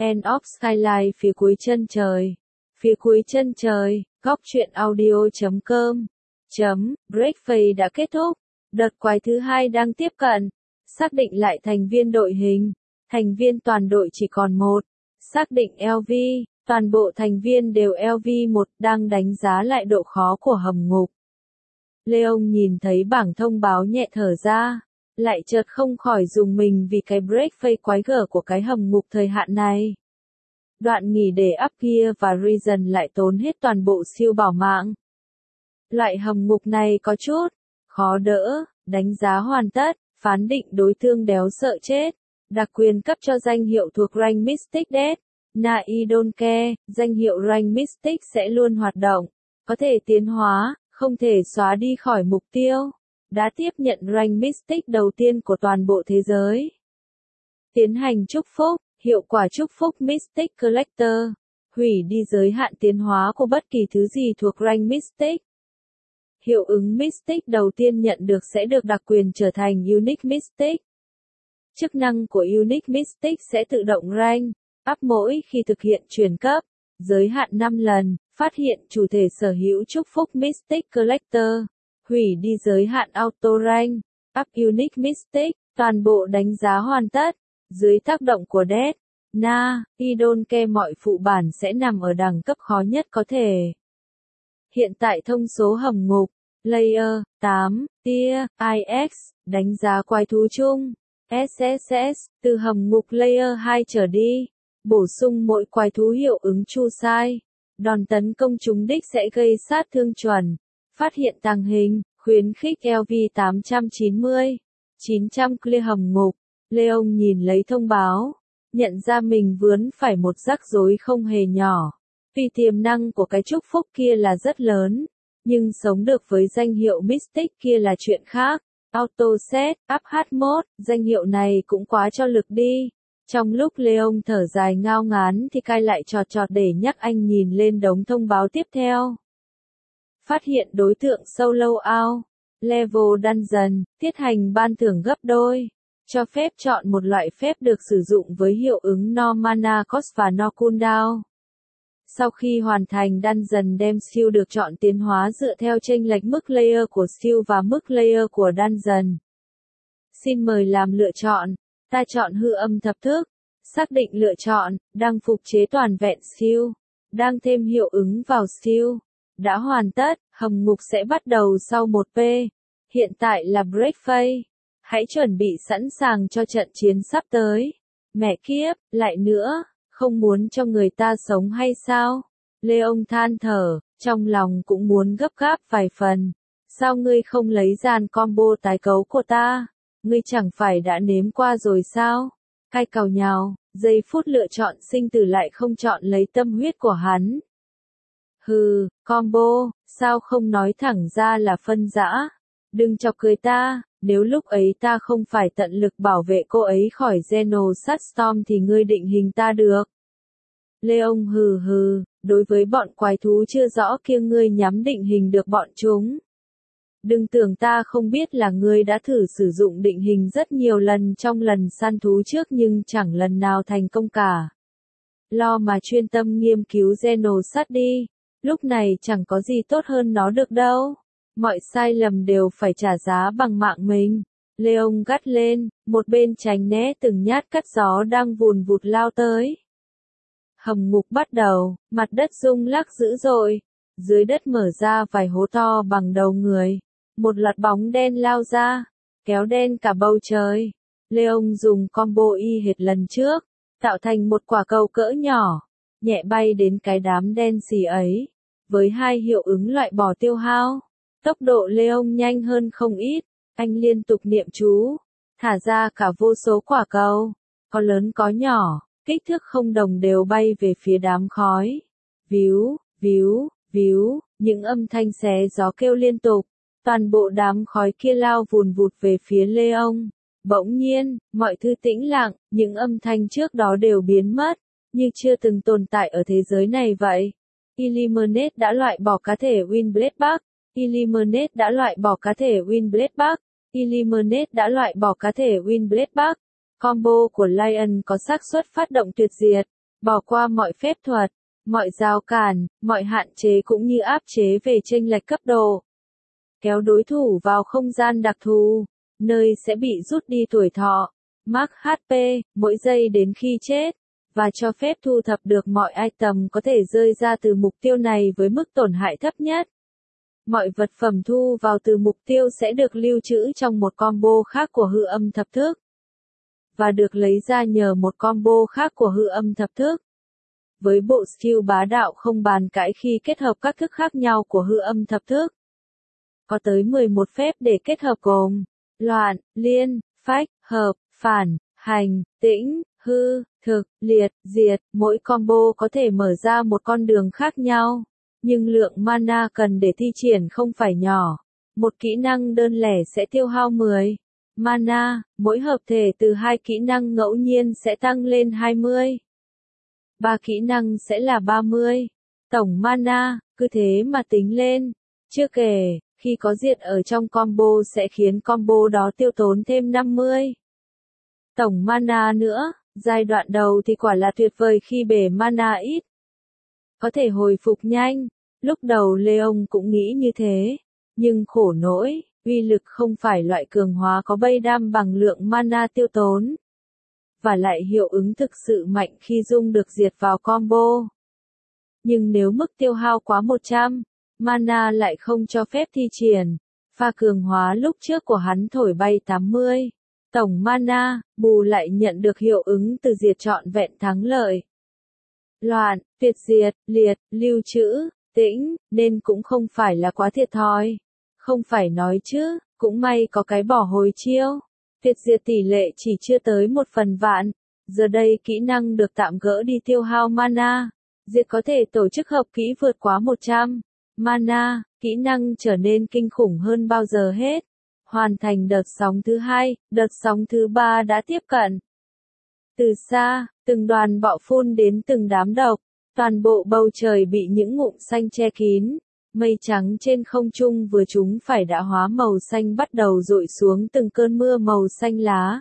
End of Skyline phía cuối chân trời. Phía cuối chân trời, góc truyện audio.com. Breakfast đã kết thúc. Đợt quái thứ 2 đang tiếp cận. Xác định lại thành viên đội hình. Thành viên toàn đội chỉ còn 1. Xác định LV. Toàn bộ thành viên đều LV1 đang đánh giá lại độ khó của hầm ngục. Leon nhìn thấy bảng thông báo nhẹ thở ra. Lại chợt không khỏi dùng mình vì cái breakfast quái gở của cái hầm ngục thời hạn này. Đoạn nghỉ để up gear và Reason lại tốn hết toàn bộ siêu bảo mạng. Loại hầm ngục này có chút khó đỡ, đánh giá hoàn tất, phán định đối thương đéo sợ chết, đặc quyền cấp cho danh hiệu thuộc rank Mystic Death. Na I don't care, danh hiệu rank Mystic sẽ luôn hoạt động, có thể tiến hóa, không thể xóa đi khỏi mục tiêu. Đã tiếp nhận rank Mystic đầu tiên của toàn bộ thế giới. Tiến hành chúc phúc, hiệu quả chúc phúc Mystic Collector. Hủy đi giới hạn tiến hóa của bất kỳ thứ gì thuộc rank Mystic. Hiệu ứng Mystic đầu tiên nhận được sẽ được đặc quyền trở thành Unique Mystic. Chức năng của Unique Mystic sẽ tự động rank up mỗi khi thực hiện chuyển cấp. Giới hạn 5 lần, phát hiện chủ thể sở hữu chúc phúc Mystic Collector. Hủy đi giới hạn auto rank up Unique Mystic, toàn bộ đánh giá hoàn tất. Dưới tác động của Death, Na, I don't care mọi phụ bản sẽ nằm ở đẳng cấp khó nhất có thể. Hiện tại thông số hầm ngục, Layer 8, Tier, IX, đánh giá quái thú chung, SSS, từ hầm ngục Layer 2 trở đi. Bổ sung mỗi quái thú hiệu ứng chu sai. Đòn tấn công trúng đích sẽ gây sát thương chuẩn. Phát hiện tàng hình, khuyến khích LV 890. 900 clear hầm ngục. Leon nhìn lấy thông báo. Nhận ra mình vướng phải một rắc rối không hề nhỏ. Vì tiềm năng của cái chúc phúc kia là rất lớn. Nhưng sống được với danh hiệu Mystic kia là chuyện khác. Auto set, up hard mode, danh hiệu này cũng quá cho lực đi. Trong lúc Leon thở dài ngao ngán thì Kai lại chọt để nhắc anh nhìn lên đống thông báo tiếp theo. Phát hiện đối tượng solo out, level dungeon, tiết hành ban thưởng gấp đôi. Cho phép chọn một loại phép được sử dụng với hiệu ứng no mana cost và no cooldown. Sau khi hoàn thành dungeon đem skill được chọn tiến hóa dựa theo chênh lệch mức layer của skill và mức layer của dungeon. Xin mời làm lựa chọn. Ta chọn hư âm thập thức. Xác định lựa chọn, đang phục chế toàn vẹn skill. Đang thêm hiệu ứng vào skill. Đã hoàn tất, hầm ngục sẽ bắt đầu sau 1p. Hiện tại là breakfast. Hãy chuẩn bị sẵn sàng cho trận chiến sắp tới. Mẹ kiếp, lại nữa, không muốn cho người ta sống hay sao? Leon than thở, trong lòng cũng muốn gấp gáp vài phần. Sao ngươi không lấy dàn combo tái cấu của ta? Ngươi chẳng phải đã nếm qua rồi sao? Kai càu nhào, giây phút lựa chọn sinh tử lại không chọn lấy tâm huyết của hắn. Hừ, combo, sao không nói thẳng ra là phân dã? Đừng chọc cười ta, nếu lúc ấy ta không phải tận lực bảo vệ cô ấy khỏi Genosat Storm thì ngươi định hình ta được. Leon hừ, đối với bọn quái thú chưa rõ kia ngươi nhắm định hình được bọn chúng. Đừng tưởng ta không biết là ngươi đã thử sử dụng định hình rất nhiều lần trong lần săn thú trước nhưng chẳng lần nào thành công cả. Lo mà chuyên tâm nghiên cứu Genosat đi, lúc này chẳng có gì tốt hơn nó được đâu. Mọi sai lầm đều phải trả giá bằng mạng mình. Leon gắt lên, một bên tránh né từng nhát cắt gió đang vùn vụt lao tới. Hầm ngục bắt đầu, mặt đất rung lắc dữ dội. Dưới đất mở ra vài hố to bằng đầu người. Một loạt bóng đen lao ra, kéo đen cả bầu trời. Leon dùng combo y hệt lần trước, tạo thành một quả cầu cỡ nhỏ, nhẹ bay đến cái đám đen xì ấy. Với hai hiệu ứng loại bỏ tiêu hao, tốc độ Leon nhanh hơn không ít. Anh liên tục niệm chú, thả ra cả vô số quả cầu, có lớn có nhỏ, kích thước không đồng đều bay về phía đám khói. Víu, víu, víu, những âm thanh xé gió kêu liên tục. Toàn bộ đám khói kia lao vùn vụt về phía Leon. Bỗng nhiên, mọi thứ tĩnh lặng, những âm thanh trước đó đều biến mất, như chưa từng tồn tại ở thế giới này vậy. Eliminate đã loại bỏ cá thể Windblade Bug. Eliminate đã loại bỏ cá thể Windblade Bug. Eliminate đã loại bỏ cá thể Windblade Bug. Combo của Lion có xác suất phát động tuyệt diệt. Bỏ qua mọi phép thuật, mọi rào cản, mọi hạn chế cũng như áp chế về chênh lệch cấp độ. Kéo đối thủ vào không gian đặc thù, nơi sẽ bị rút đi tuổi thọ, mark HP, mỗi giây đến khi chết, và cho phép thu thập được mọi item có thể rơi ra từ mục tiêu này với mức tổn hại thấp nhất. Mọi vật phẩm thu vào từ mục tiêu sẽ được lưu trữ trong một combo khác của hư âm thập thức, và được lấy ra nhờ một combo khác của hư âm thập thức. Với bộ skill bá đạo không bàn cãi khi kết hợp các thức khác nhau của hư âm thập thức. Có tới 11 phép để kết hợp gồm loạn, liên, phách, hợp, phản, hành, tĩnh, hư, thực, liệt, diệt. Mỗi combo có thể mở ra một con đường khác nhau, nhưng lượng mana cần để thi triển không phải nhỏ. Một kỹ năng đơn lẻ sẽ tiêu hao 10 mana, mỗi hợp thể từ 2 kỹ năng ngẫu nhiên sẽ tăng lên 20. 3 kỹ năng sẽ là 30. Tổng mana, cứ thế mà tính lên. Chưa kể, khi có diệt ở trong combo sẽ khiến combo đó tiêu tốn thêm 50. Tổng mana nữa, giai đoạn đầu thì quả là tuyệt vời khi bể mana ít. Có thể hồi phục nhanh, lúc đầu Leon cũng nghĩ như thế, nhưng khổ nỗi, uy lực không phải loại cường hóa có bay đam bằng lượng mana tiêu tốn. Và lại hiệu ứng thực sự mạnh khi dung được diệt vào combo. Nhưng nếu mức tiêu hao quá 100, mana lại không cho phép thi triển. Pha cường hóa lúc trước của hắn thổi bay 80. Tổng mana, bù lại nhận được hiệu ứng từ diệt trọn vẹn thắng lợi. Loạn, tuyệt diệt, liệt, lưu trữ, tĩnh, nên cũng không phải là quá thiệt thòi. Không phải nói chứ, cũng may có cái bỏ hồi chiêu. Tuyệt diệt tỷ lệ chỉ chưa tới 1/1000. Giờ đây kỹ năng được tạm gỡ đi tiêu hao mana. Diệt có thể tổ chức hợp kỹ vượt quá 100 mana, kỹ năng trở nên kinh khủng hơn bao giờ hết. Hoàn thành đợt sóng thứ 2, đợt sóng thứ 3 đã tiếp cận. Từ xa, từng đoàn bọ phun đến từng đám độc, toàn bộ bầu trời bị những ngụm xanh che kín. Mây trắng trên không trung vừa chúng phải đã hóa màu xanh bắt đầu dội xuống từng cơn mưa màu xanh lá.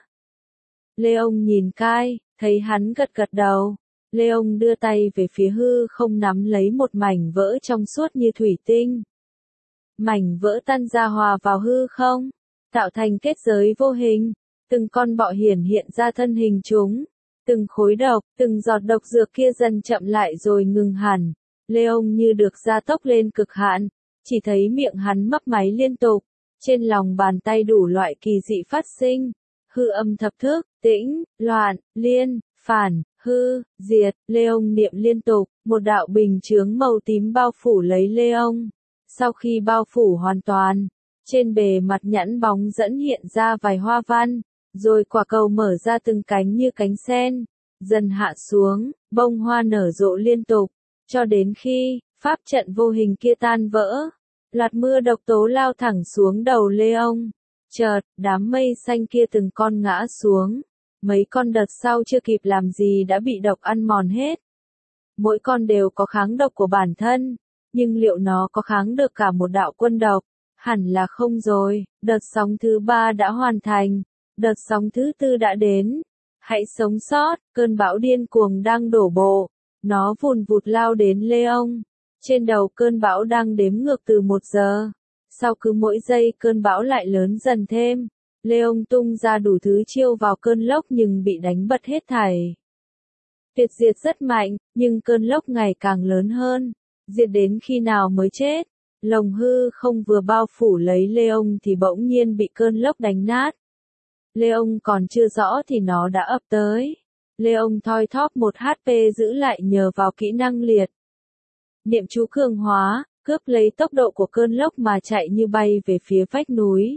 Leon nhìn Kai, thấy hắn gật gật đầu. Leon đưa tay về phía hư không nắm lấy một mảnh vỡ trong suốt như thủy tinh. Mảnh vỡ tan ra hòa vào hư không, tạo thành kết giới vô hình. Từng con bọ hiển hiện ra thân hình chúng. Từng khối độc, từng giọt độc dược kia dần chậm lại rồi ngừng hẳn. Leon như được gia tốc lên cực hạn, chỉ thấy miệng hắn mấp máy liên tục, trên lòng bàn tay đủ loại kỳ dị phát sinh, hư âm thập thức, tĩnh, loạn, liên, phản, hư, diệt, Leon niệm liên tục, một đạo bình chướng màu tím bao phủ lấy Leon. Sau khi bao phủ hoàn toàn, trên bề mặt nhẵn bóng dẫn hiện ra vài hoa văn, rồi quả cầu mở ra từng cánh như cánh sen, dần hạ xuống, bông hoa nở rộ liên tục. Cho đến khi, pháp trận vô hình kia tan vỡ, loạt mưa độc tố lao thẳng xuống đầu Leon. Chợt, đám mây xanh kia từng con ngã xuống. Mấy con đợt sau chưa kịp làm gì đã bị độc ăn mòn hết. Mỗi con đều có kháng độc của bản thân, nhưng liệu nó có kháng được cả một đạo quân độc? Hẳn là không rồi. Đợt sóng thứ 3 đã hoàn thành. Đợt sóng thứ 4 đã đến. Hãy sống sót, cơn bão điên cuồng đang đổ bộ. Nó vùn vụt lao đến Leon. Trên đầu cơn bão đang đếm ngược từ 1 giờ. Sau cứ mỗi giây cơn bão lại lớn dần thêm. Leon tung ra đủ thứ chiêu vào cơn lốc nhưng bị đánh bật hết thảy. Tuyệt diệt rất mạnh, nhưng cơn lốc ngày càng lớn hơn. Diệt đến khi nào mới chết? Lồng hư không vừa bao phủ lấy Leon thì bỗng nhiên bị cơn lốc đánh nát. Leon còn chưa rõ thì nó đã ập tới. Leon thoi thóp 1 HP giữ lại nhờ vào kỹ năng liệt. Niệm chú cường hóa, cướp lấy tốc độ của cơn lốc mà chạy như bay về phía vách núi.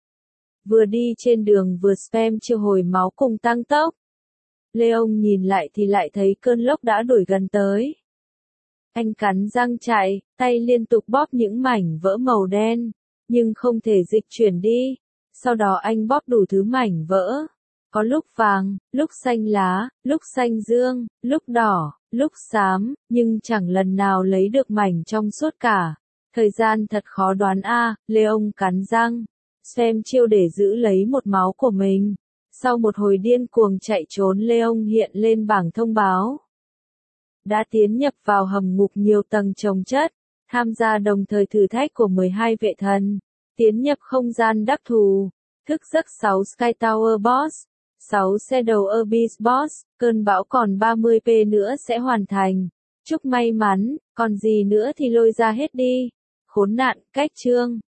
Vừa đi trên đường vừa spam chiêu hồi máu cùng tăng tốc. Leon nhìn lại thì lại thấy cơn lốc đã đuổi gần tới. Anh cắn răng chạy, tay liên tục bóp những mảnh vỡ màu đen, nhưng không thể dịch chuyển đi. Sau đó anh bóp đủ thứ mảnh vỡ. Có lúc vàng, lúc xanh lá, lúc xanh dương, lúc đỏ, lúc xám, nhưng chẳng lần nào lấy được mảnh trong suốt cả. Thời gian thật khó đoán a. Leon cắn răng, xem chiêu để giữ lấy một máu của mình. Sau một hồi điên cuồng chạy trốn Leon hiện lên bảng thông báo. đã tiến nhập vào hầm ngục nhiều tầng chồng chất, tham gia đồng thời thử thách của 12 vệ thần, tiến nhập không gian đắc thù, thức giấc 6 Sky Tower Boss, 6 Shadow Abyss Boss, cơn bão còn 30p nữa sẽ hoàn thành. Chúc may mắn, còn gì nữa thì lôi ra hết đi. Khốn nạn, cách chương.